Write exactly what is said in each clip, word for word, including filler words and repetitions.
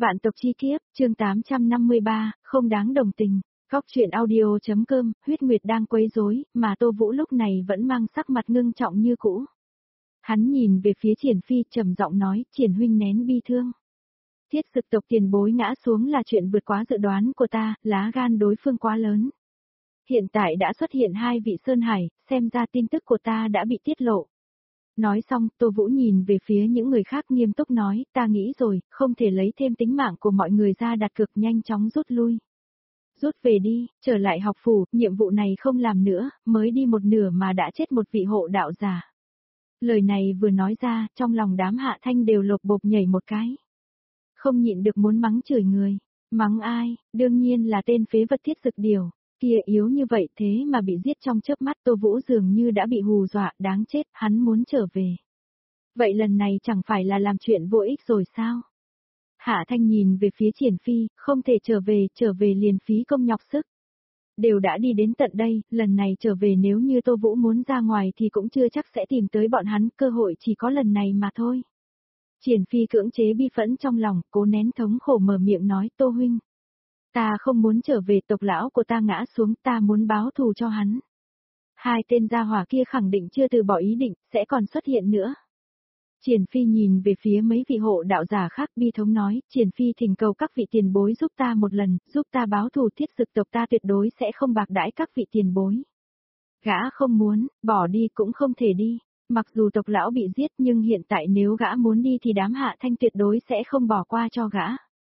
Vạn tộc chi kiếp, chương tám trăm năm mươi ba, không đáng đồng tình. Góc truyện audio.com, huyết nguyệt đang quấy rối, mà Tô Vũ lúc này vẫn mang sắc mặt ngưng trọng như cũ. Hắn nhìn về phía Triển Phi trầm giọng nói, Triển huynh nén bi thương. Thiết Sực tộc tiền bối ngã xuống là chuyện vượt quá dự đoán của ta, lá gan đối phương quá lớn. Hiện tại đã xuất hiện hai vị Sơn Hải, xem ra tin tức của ta đã bị tiết lộ. Nói xong, Tô Vũ nhìn về phía những người khác nghiêm túc nói, ta nghĩ rồi, không thể lấy thêm tính mạng của mọi người ra đặt cược, nhanh chóng rút lui. Rút về đi, trở lại học phủ, nhiệm vụ này không làm nữa, mới đi một nửa mà đã chết một vị hộ đạo giả. Lời này vừa nói ra, trong lòng đám Hạ Thanh đều lột bột nhảy một cái. Không nhịn được muốn mắng chửi người. Mắng ai, đương nhiên là tên phế vật Thiết Sực Điều. Kia yếu như vậy thế mà bị giết trong chớp mắt, Tô Vũ dường như đã bị hù dọa, đáng chết, hắn muốn trở về. Vậy lần này chẳng phải là làm chuyện vô ích rồi sao? Hạ Thanh nhìn về phía Triển Phi, không thể trở về, trở về liền phí công nhọc sức. Đều đã đi đến tận đây, lần này trở về nếu như Tô Vũ muốn ra ngoài thì cũng chưa chắc sẽ tìm tới bọn hắn, cơ hội chỉ có lần này mà thôi. Triển Phi cưỡng chế bi phẫn trong lòng, cố nén thống khổ mở miệng nói, Tô huynh. Ta không muốn trở về, tộc lão của ta ngã xuống, ta muốn báo thù cho hắn. Hai tên gia hỏa kia khẳng định chưa từ bỏ ý định, sẽ còn xuất hiện nữa. Triển Phi nhìn về phía mấy vị hộ đạo giả khác bi thống nói, Triển Phi thỉnh cầu các vị tiền bối giúp ta một lần, giúp ta báo thù, Thiết Sực tộc ta tuyệt đối sẽ không bạc đãi các vị tiền bối. Gã không muốn, bỏ đi cũng không thể đi, mặc dù tộc lão bị giết nhưng hiện tại nếu gã muốn đi thì đám Hạ Thanh tuyệt đối sẽ không bỏ qua cho gã.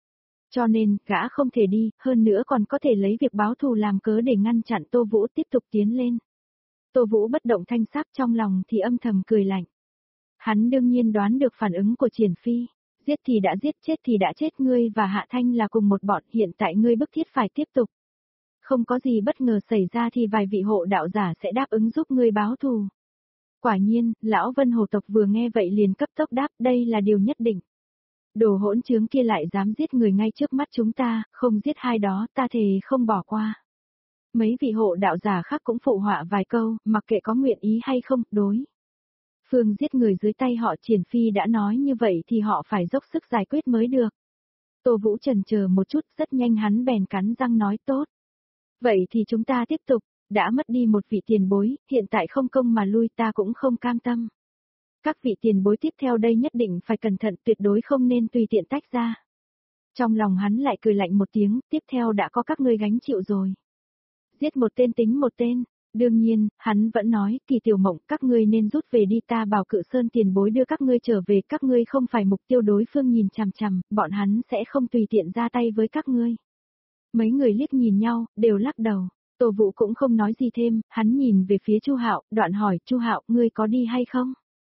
Cho nên, gã không thể đi, hơn nữa còn có thể lấy việc báo thù làm cớ để ngăn chặn Tô Vũ tiếp tục tiến lên. Tô Vũ bất động thanh sắc, trong lòng thì âm thầm cười lạnh. Hắn đương nhiên đoán được phản ứng của Triển Phi, giết thì đã giết, chết thì đã chết, ngươi và Hạ Thanh là cùng một bọn, hiện tại ngươi bức thiết phải tiếp tục. Không có gì bất ngờ xảy ra thì vài vị hộ đạo giả sẽ đáp ứng giúp ngươi báo thù. Quả nhiên, lão Vân Hồ tộc vừa nghe vậy liền cấp tốc đáp, đây là điều nhất định. Đồ hỗn trướng kia lại dám giết người ngay trước mắt chúng ta, không giết hai đó, ta thề không bỏ qua. Mấy vị hộ đạo giả khác cũng phụ họa vài câu, mặc kệ có nguyện ý hay không, đối. Phương giết người dưới tay họ, Triển Phi đã nói như vậy thì họ phải dốc sức giải quyết mới được. Tô Vũ chần chờ một chút, rất nhanh hắn bèn cắn răng nói tốt. Vậy thì chúng ta tiếp tục, đã mất đi một vị tiền bối, hiện tại không công mà lui, ta cũng không cam tâm. Các vị tiền bối tiếp theo đây nhất định phải cẩn thận, tuyệt đối không nên tùy tiện tách ra. Trong lòng hắn lại cười lạnh một tiếng, tiếp theo đã có các ngươi gánh chịu rồi. Giết một tên tính một tên, đương nhiên, hắn vẫn nói, Kỳ Tiểu Mộng, các ngươi nên rút về đi, ta bảo Cự Sơn tiền bối đưa các ngươi trở về, các ngươi không phải mục tiêu đối phương nhìn chằm chằm, bọn hắn sẽ không tùy tiện ra tay với các ngươi. Mấy người liếc nhìn nhau, đều lắc đầu. Tô Vũ cũng không nói gì thêm, hắn nhìn về phía Chu Hạo, đoạn hỏi, Chu Hạo, ngươi có đi hay không?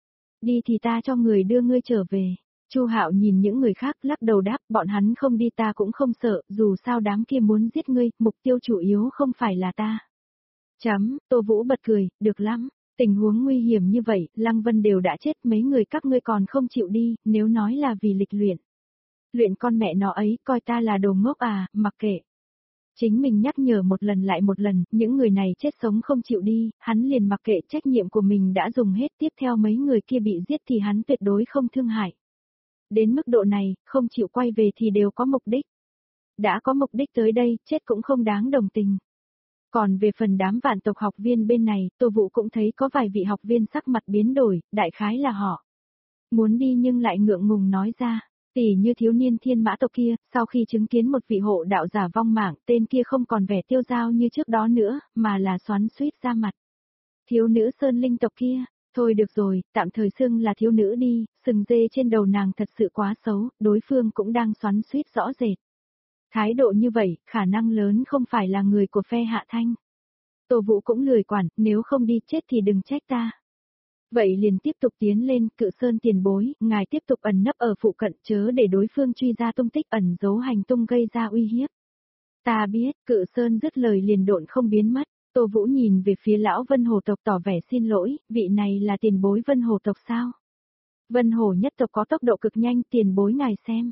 Đi thì ta cho người đưa ngươi trở về. Chu Hạo nhìn những người khác lắc đầu đáp, bọn hắn không đi ta cũng không sợ, dù sao đám kia muốn giết ngươi, mục tiêu chủ yếu không phải là ta. Chấm, Tô Vũ bật cười, được lắm, tình huống nguy hiểm như vậy, Lăng Vân đều đã chết, mấy người các ngươi còn không chịu đi, nếu nói là vì lịch luyện. Luyện con mẹ nó ấy, coi ta là đồ ngốc à, mặc kệ. Chính mình nhắc nhở một lần lại một lần, những người này chết sống không chịu đi, hắn liền mặc kệ, trách nhiệm của mình đã dùng hết, tiếp theo mấy người kia bị giết thì hắn tuyệt đối không thương hại. Đến mức độ này, không chịu quay về thì đều có mục đích. Đã có mục đích tới đây, chết cũng không đáng đồng tình. Còn về phần đám vạn tộc học viên bên này, Tô Vũ cũng thấy có vài vị học viên sắc mặt biến đổi, đại khái là họ muốn đi nhưng lại ngượng ngùng nói ra. Tỷ như thiếu niên thiên mã tộc kia, sau khi chứng kiến một vị hộ đạo giả vong mạng, tên kia không còn vẻ tiêu dao như trước đó nữa, mà là xoắn xuýt ra mặt. Thiếu nữ sơn linh tộc kia, thôi được rồi, tạm thời xưng là thiếu nữ đi, sừng dê trên đầu nàng thật sự quá xấu, đối phương cũng đang xoắn xuýt rõ rệt. Thái độ như vậy, khả năng lớn không phải là người của phe Hạ Thanh. Tô Vũ cũng lười quản, nếu không đi chết thì đừng trách ta. Vậy liền tiếp tục tiến lên, Cự Sơn tiền bối, ngài tiếp tục ẩn nấp ở phụ cận, chớ để đối phương truy ra tung tích, ẩn giấu hành tung gây ra uy hiếp. Ta biết, Cự Sơn dứt lời liền độn không biến mất. Tô Vũ nhìn về phía lão Vân Hồ tộc tỏ vẻ xin lỗi, vị này là tiền bối Vân Hồ tộc sao? Vân Hồ nhất tộc có tốc độ cực nhanh, tiền bối ngài xem.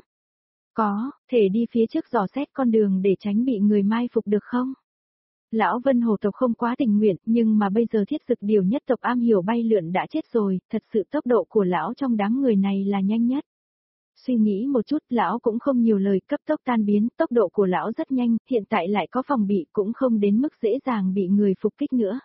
Có, thể đi phía trước dò xét con đường để tránh bị người mai phục được không? Lão Vân Hồ tộc không quá tình nguyện, nhưng mà bây giờ Thiết Sực Điều nhất tộc am hiểu bay lượn đã chết rồi, thật sự tốc độ của lão trong đám người này là nhanh nhất. Suy nghĩ một chút, lão cũng không nhiều lời, cấp tốc tan biến, tốc độ của lão rất nhanh, hiện tại lại có phòng bị cũng không đến mức dễ dàng bị người phục kích nữa.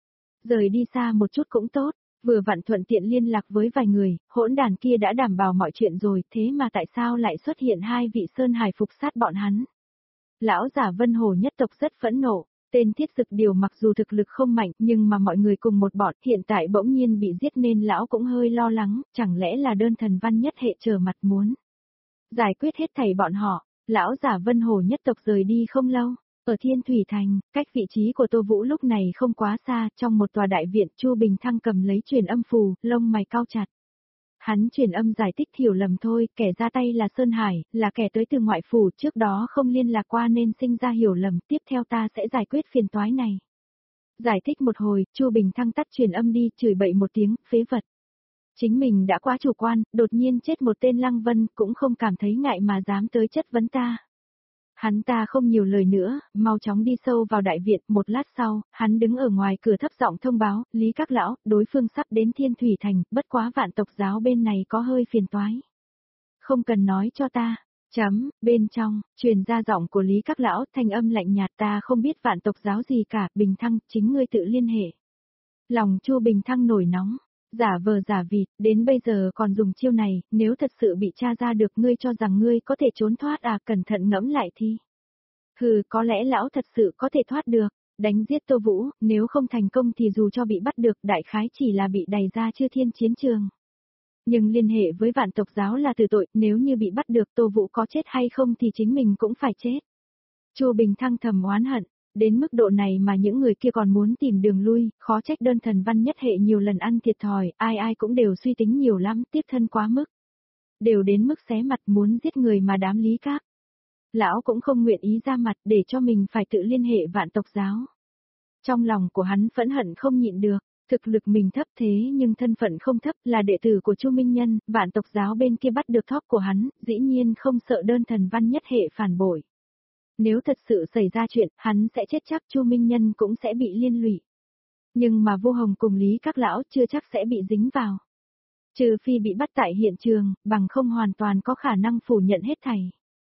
Rời đi xa một chút cũng tốt, vừa vặn thuận tiện liên lạc với vài người, hỗn đàn kia đã đảm bảo mọi chuyện rồi, thế mà tại sao lại xuất hiện hai vị Sơn Hải phục sát bọn hắn? Lão giả Vân Hồ nhất tộc rất phẫn nộ, tên Thiết Dực Điều mặc dù thực lực không mạnh nhưng mà mọi người cùng một bọn hiện tại bỗng nhiên bị giết nên lão cũng hơi lo lắng, chẳng lẽ là đơn thần văn nhất hệ chờ mặt muốn giải quyết hết thảy bọn họ. Lão giả Vân Hồ nhất tộc rời đi không lâu, ở Thiên Thủy Thành, cách vị trí của Tô Vũ lúc này không quá xa, trong một tòa đại viện, Chu Bình Thăng cầm lấy truyền âm phù, lông mày cau chặt. Hắn truyền âm giải thích hiểu lầm thôi, kẻ ra tay là Sơn Hải, là kẻ tới từ ngoại phủ, trước đó không liên lạc qua nên sinh ra hiểu lầm, tiếp theo ta sẽ giải quyết phiền toái này. Giải thích một hồi, Chu Bình Thăng tắt truyền âm đi, chửi bậy một tiếng, phế vật. Chính mình đã quá chủ quan, đột nhiên chết một tên Lăng Vân, cũng không cảm thấy ngại mà dám tới chất vấn ta. Hắn ta không nhiều lời nữa, mau chóng đi sâu vào đại viện, một lát sau, hắn đứng ở ngoài cửa thấp giọng thông báo, Lý Các Lão, đối phương sắp đến Thiên Thủy Thành, bất quá Vạn tộc giáo bên này có hơi phiền toái. Không cần nói cho ta. Chấm, bên trong, truyền ra giọng của Lý Các Lão, thanh âm lạnh nhạt, ta không biết Vạn tộc giáo gì cả, Bình Thăng, chính ngươi tự liên hệ. Lòng Chu Bình Thăng nổi nóng. Giả vờ giả vịt, đến bây giờ còn dùng chiêu này, nếu thật sự bị tra ra được ngươi cho rằng ngươi có thể trốn thoát à, cẩn thận ngẫm lại thì. Hừ, có lẽ lão thật sự có thể thoát được, đánh giết Tô Vũ, nếu không thành công thì dù cho bị bắt được, đại khái chỉ là bị đày ra Chư Thiên chiến trường. Nhưng liên hệ với Vạn tộc giáo là tử tội, nếu như bị bắt được Tô Vũ có chết hay không thì chính mình cũng phải chết. Chu Bình Thăng thầm oán hận. Đến mức độ này mà những người kia còn muốn tìm đường lui, khó trách đơn thần văn nhất hệ nhiều lần ăn thiệt thòi, ai ai cũng đều suy tính nhiều lắm, tiếp thân quá mức. Đều đến mức xé mặt muốn giết người mà đám Lý Các. Lão cũng không nguyện ý ra mặt để cho mình phải tự liên hệ Vạn tộc giáo. Trong lòng của hắn phẫn hận không nhịn được, thực lực mình thấp thế nhưng thân phận không thấp, là đệ tử của Chu Minh Nhân, Vạn tộc giáo bên kia bắt được thóp của hắn, dĩ nhiên không sợ đơn thần văn nhất hệ phản bội. Nếu thật sự xảy ra chuyện, hắn sẽ chết chắc, Chu Minh Nhân cũng sẽ bị liên lụy. Nhưng mà Vô Hồng cùng Lý Các Lão chưa chắc sẽ bị dính vào. Trừ phi bị bắt tại hiện trường, bằng không hoàn toàn có khả năng phủ nhận hết thảy.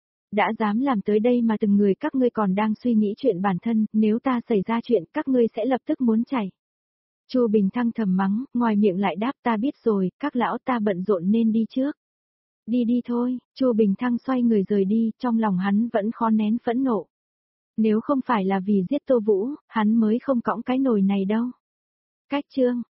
Đã dám làm tới đây mà từng người các ngươi còn đang suy nghĩ chuyện bản thân, nếu ta xảy ra chuyện các ngươi sẽ lập tức muốn chạy. Chu Bình Thăng thầm mắng, ngoài miệng lại đáp, ta biết rồi, các lão ta bận rộn nên đi trước. Đi đi thôi, Chu Bình Thăng xoay người rời đi, trong lòng hắn vẫn khó nén phẫn nộ. Nếu không phải là vì giết Tô Vũ, hắn mới không cõng cái nồi này đâu. Cách chương